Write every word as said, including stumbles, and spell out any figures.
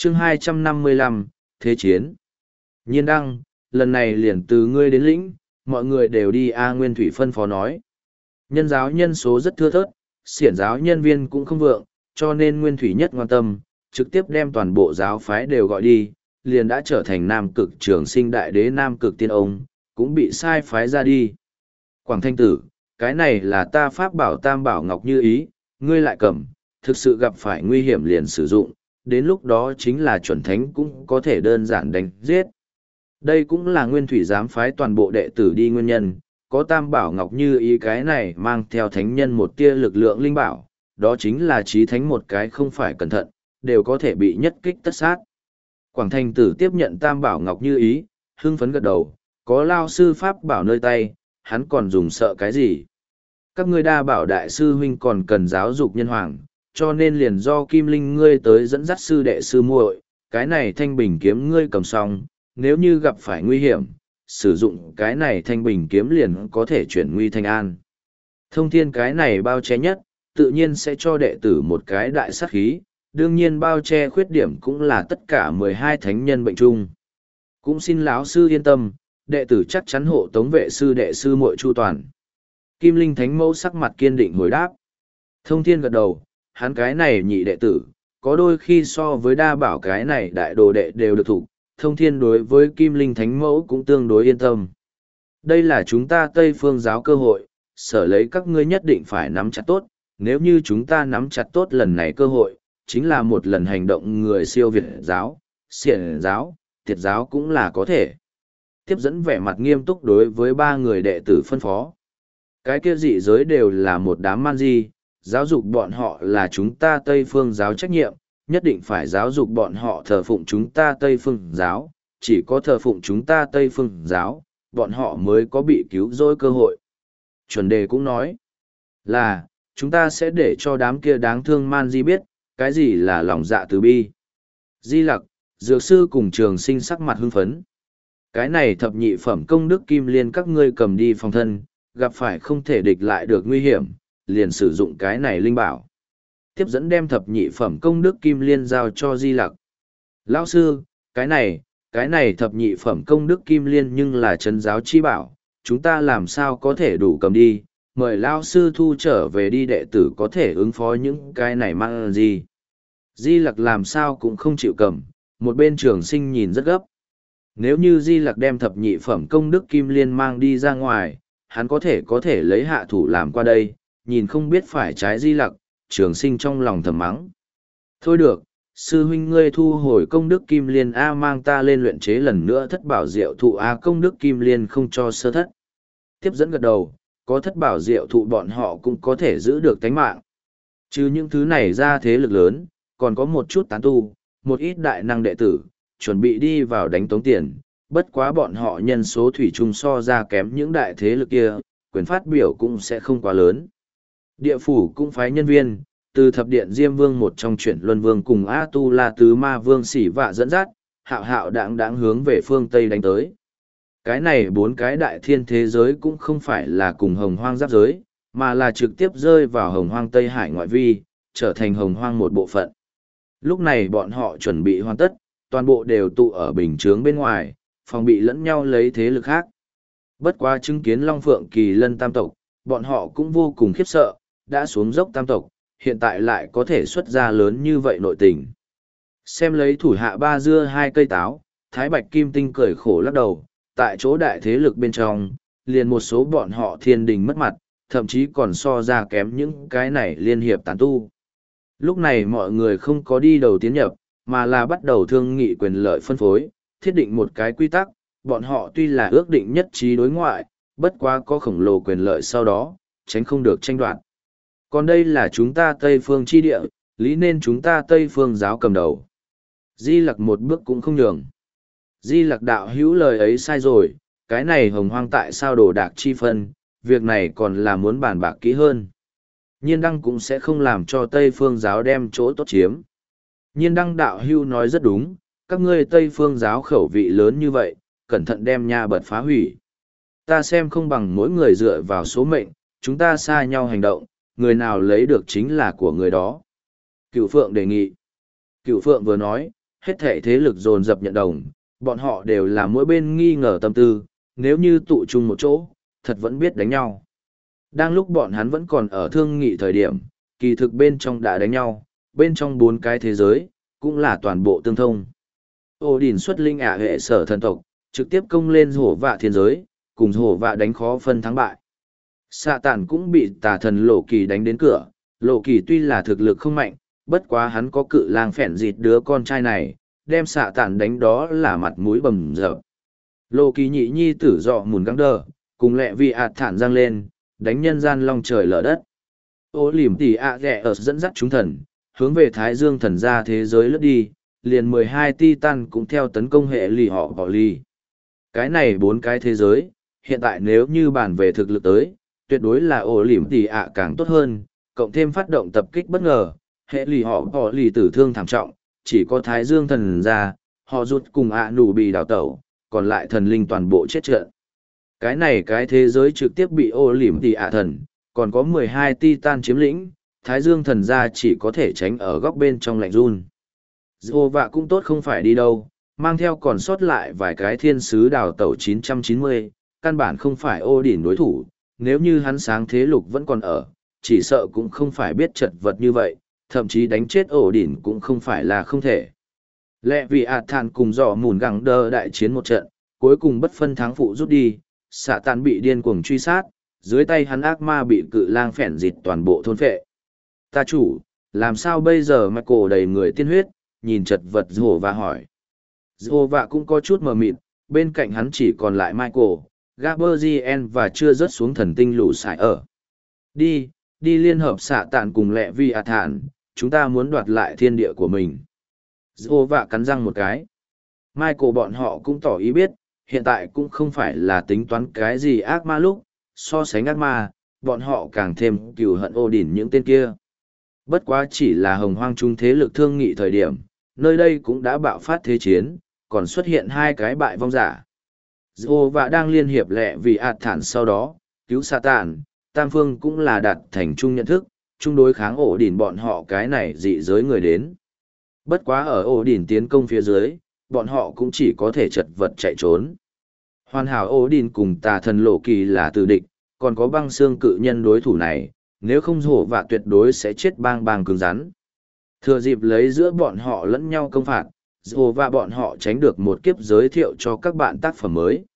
chương hai trăm năm mươi lăm, Thế chiến. Nhiên đăng, lần này liền từ ngươi đến lĩnh, mọi người đều đi A Nguyên Thủy phân phó nói. Nhân giáo nhân số rất thưa thớt, xiển giáo nhân viên cũng không vượng, cho nên Nguyên Thủy nhất quan tâm, trực tiếp đem toàn bộ giáo phái đều gọi đi, liền đã trở thành Nam Cực Trường Sinh Đại Đế Nam Cực Tiên Ông, cũng bị sai phái ra đi. Quảng Thanh Tử, cái này là ta pháp bảo Tam Bảo Ngọc Như Ý, ngươi lại cầm, thực sự gặp phải nguy hiểm liền sử dụng, đến lúc đó chính là chuẩn thánh cũng có thể đơn giản đánh giết. Đây cũng là Nguyên Thủy giám phái toàn bộ đệ tử đi nguyên nhân, có Tam Bảo Ngọc Như Ý cái này mang theo thánh nhân một tia lực lượng linh bảo, đó chính là trí thánh một cái không phải cẩn thận, đều có thể bị nhất kích tất sát. Quảng Thanh Tử tiếp nhận Tam Bảo Ngọc Như Ý, hưng phấn gật đầu, có lao sư pháp bảo nơi tay, hắn còn dùng sợ cái gì? Các ngươi đa bảo đại sư huynh còn cần giáo dục nhân hoàng, cho nên liền do Kim Linh ngươi tới dẫn dắt sư đệ sư muội, cái này thanh bình kiếm ngươi cầm xong, nếu như gặp phải nguy hiểm, sử dụng cái này thanh bình kiếm liền có thể chuyển nguy thành an. Thông thiên cái này bao che nhất, tự nhiên sẽ cho đệ tử một cái đại sát khí, đương nhiên bao che khuyết điểm cũng là tất cả mười hai thánh nhân bệnh chung. Cũng xin lão sư yên tâm, đệ tử chắc chắn hộ tống vệ sư đệ sư muội chu toàn. Kim Linh Thánh Mẫu sắc mặt kiên định hồi đáp. Thông thiên gật đầu, hắn cái này nhị đệ tử, có đôi khi so với đa bảo cái này đại đồ đệ đều được thủ, thông thiên đối với Kim Linh Thánh Mẫu cũng tương đối yên tâm. Đây là chúng ta Tây Phương giáo cơ hội, sở lấy các ngươi nhất định phải nắm chặt tốt, nếu như chúng ta nắm chặt tốt lần này cơ hội, chính là một lần hành động người siêu việt giáo, xiển giáo, tiệt giáo cũng là có thể. Tiếp dẫn vẻ mặt nghiêm túc đối với ba người đệ tử phân phó. Cái kia dị giới đều là một đám man di, giáo dục bọn họ là chúng ta Tây Phương giáo trách nhiệm, nhất định phải giáo dục bọn họ thờ phụng chúng ta Tây Phương giáo, chỉ có thờ phụng chúng ta Tây Phương giáo, bọn họ mới có bị cứu rỗi cơ hội. Chuẩn đề cũng nói là, chúng ta sẽ để cho đám kia đáng thương man di biết, cái gì là lòng dạ từ bi. Di Lặc, Dược Sư cùng Trường Sinh sắc mặt hưng phấn. Cái này thập nhị phẩm công đức kim liên các ngươi cầm đi phòng thân, gặp phải không thể địch lại được nguy hiểm, liền sử dụng cái này linh bảo. Tiếp dẫn đem thập nhị phẩm công đức kim liên giao cho Di Lặc. Lão sư, cái này, cái này thập nhị phẩm công đức kim liên nhưng là trấn giáo chi bảo, chúng ta làm sao có thể đủ cầm đi, mời Lão sư thu trở về đi đệ tử có thể ứng phó những cái này mang gì. Di Lặc làm sao cũng không chịu cầm, một bên Trường Sinh nhìn rất gấp. Nếu như Di Lặc đem thập nhị phẩm công đức kim liên mang đi ra ngoài, hắn có thể có thể lấy hạ thủ làm qua đây, nhìn không biết phải trái Di Lặc, Trường Sinh trong lòng thầm mắng. Thôi được, sư huynh ngươi thu hồi công đức kim liên A, mang ta lên luyện chế lần nữa thất bảo diệu thụ A, công đức kim liên không cho sơ thất. Tiếp dẫn gật đầu, có thất bảo diệu thụ bọn họ cũng có thể giữ được tánh mạng. Chứ những thứ này ra thế lực lớn, còn có một chút tán tu, một ít đại năng đệ tử, chuẩn bị đi vào đánh tống tiền, bất quá bọn họ nhân số thủy chung so ra kém những đại thế lực kia, quyền phát biểu cũng sẽ không quá lớn. Địa phủ cũng phái nhân viên, từ thập điện Diêm Vương một trong chuyển Luân Vương cùng A Tu La Tứ Ma Vương Sỉ Vạ dẫn dắt, hạo hạo đãng đãng hướng về phương Tây đánh tới. Cái này bốn cái đại thiên thế giới cũng không phải là cùng hồng hoang giáp giới, mà là trực tiếp rơi vào hồng hoang Tây Hải ngoại vi, trở thành hồng hoang một bộ phận. Lúc này bọn họ chuẩn bị hoàn tất, toàn bộ đều tụ ở bình chướng bên ngoài, phòng bị lẫn nhau lấy thế lực khác. Bất quá chứng kiến Long Phượng Kỳ Lân tam tộc, bọn họ cũng vô cùng khiếp sợ, đã xuống dốc tam tộc, hiện tại lại có thể xuất ra lớn như vậy nội tình. Xem lấy thủ hạ ba dưa hai cây táo, Thái Bạch Kim Tinh cười khổ lắc đầu, tại chỗ đại thế lực bên trong, liền một số bọn họ thiên đình mất mặt, thậm chí còn so ra kém những cái này liên hiệp tán tu. Lúc này mọi người không có đi đầu tiến nhập, mà là bắt đầu thương nghị quyền lợi phân phối, thiết định một cái quy tắc, bọn họ tuy là ước định nhất trí đối ngoại, bất quá có khổng lồ quyền lợi sau đó, tránh không được tranh đoạt. Còn đây là chúng ta Tây Phương chi địa, lý nên chúng ta Tây Phương giáo cầm đầu. Di Lặc một bước cũng không nhường. Di Lặc đạo hữu lời ấy sai rồi, cái này hồng hoang tại sao đồ đạc chi phân, việc này còn là muốn bàn bạc kỹ hơn. Nhiên đăng cũng sẽ không làm cho Tây Phương giáo đem chỗ tốt chiếm. Nhiên đăng đạo hữu nói rất đúng, các ngươi Tây Phương giáo khẩu vị lớn như vậy, cẩn thận đem nha bật phá hủy. Ta xem không bằng mỗi người dựa vào số mệnh, chúng ta xa nhau hành động, người nào lấy được chính là của người đó. Cửu Phượng đề nghị. Cửu Phượng vừa nói, Hết thể thế lực dồn dập nhận đồng, bọn họ đều là mỗi bên nghi ngờ tâm tư, nếu như tụ chung một chỗ, thật vẫn biết đánh nhau. Đang lúc bọn hắn vẫn còn ở thương nghị thời điểm, kỳ thực bên trong đã đánh nhau, bên trong bốn cái thế giới, cũng là toàn bộ tương thông. Ô Đình xuất linh ả hệ sở thần tộc, trực tiếp công lên hổ vạ thiên giới, cùng hổ vạ đánh khó phân thắng bại. Xạ tản cũng bị tà thần lộ kỳ đánh đến cửa, lộ kỳ tuy là thực lực không mạnh, bất quá hắn có cự lang phèn dịt đứa con trai này, đem xạ tản đánh đó là mặt mũi bầm dập. Lộ kỳ nhị nhi tử dọ mùn găng đờ, cùng lẹ vì ạt thản giang lên, đánh nhân gian long trời lở đất. Ô lìm tỉ ạ ghẹ ở dẫn dắt chúng thần, hướng về Thái Dương thần ra thế giới lướt đi, liền mười hai Titan cũng theo tấn công hệ lì họ bỏ lì. Cái này bốn cái thế giới, hiện tại nếu như bàn về thực lực tới, tuyệt đối là ổ lìm tỉ ạ càng tốt hơn, cộng thêm phát động tập kích bất ngờ, hệ lì họ bỏ lì tử thương thảm trọng, chỉ có Thái Dương thần ra, họ rút cùng ạ nụ bị đào tẩu, còn lại thần linh toàn bộ chết trận. Cái này cái thế giới trực tiếp bị ô lìm tỉ ạ thần, còn có mười hai Titan chiếm lĩnh, Thái Dương thần ra chỉ có thể tránh ở góc bên trong lạnh run. Dô vạ cũng tốt không phải đi đâu, mang theo còn sót lại vài cái thiên sứ đào tẩu chín trăm chín mươi, căn bản không phải ô đỉnh đối thủ, nếu như hắn sáng thế lục vẫn còn ở, chỉ sợ cũng không phải biết chật vật như vậy, thậm chí đánh chết ổ đỉnh cũng không phải là không thể. Lẽ vì ạt thản cùng dò mùn găng đơ đại chiến một trận, cuối cùng bất phân thắng phụ rút đi, xạ tàn bị điên cuồng truy sát, dưới tay hắn ác ma bị cự lang phèn dịt toàn bộ thôn phệ. Ta chủ, làm sao bây giờ Michael đầy người tiên huyết, nhìn chật vật Dô và hỏi. Dô và cũng có chút mờ mịt, bên cạnh hắn chỉ còn lại Michael, Gabriel và chưa rớt xuống thần tinh lũ sải ở. Đi, đi liên hợp xạ tàn cùng lẹ vi ạt thản, chúng ta muốn đoạt lại thiên địa của mình. Dô và cắn răng một cái. Michael bọn họ cũng tỏ ý biết, hiện tại cũng không phải là tính toán cái gì ác ma lúc, so sánh ác ma, bọn họ càng thêm cừu hận ô đỉnh những tên kia. Bất quá chỉ là hồng hoang trung thế lực thương nghị thời điểm, nơi đây cũng đã bạo phát thế chiến, còn xuất hiện hai cái bại vong giả. Dô và đang liên hiệp lẹ vì ạt thản sau đó, cứu sa tàn, tam phương cũng là đạt thành chung nhận thức, chung đối kháng ổ đỉnh bọn họ cái này dị giới người đến. Bất quá ở ổ đỉnh tiến công phía dưới, bọn họ cũng chỉ có thể chật vật chạy trốn. Hoàn hảo ổ đỉnh cùng tà thần lộ kỳ là tử địch, còn có băng xương cự nhân đối thủ này, nếu không hổ vạ tuyệt đối sẽ chết bang bang cứng rắn. Thừa dịp lấy giữa bọn họ lẫn nhau công phạt, hổ vạ bọn họ tránh được một kiếp giới thiệu cho các bạn tác phẩm mới.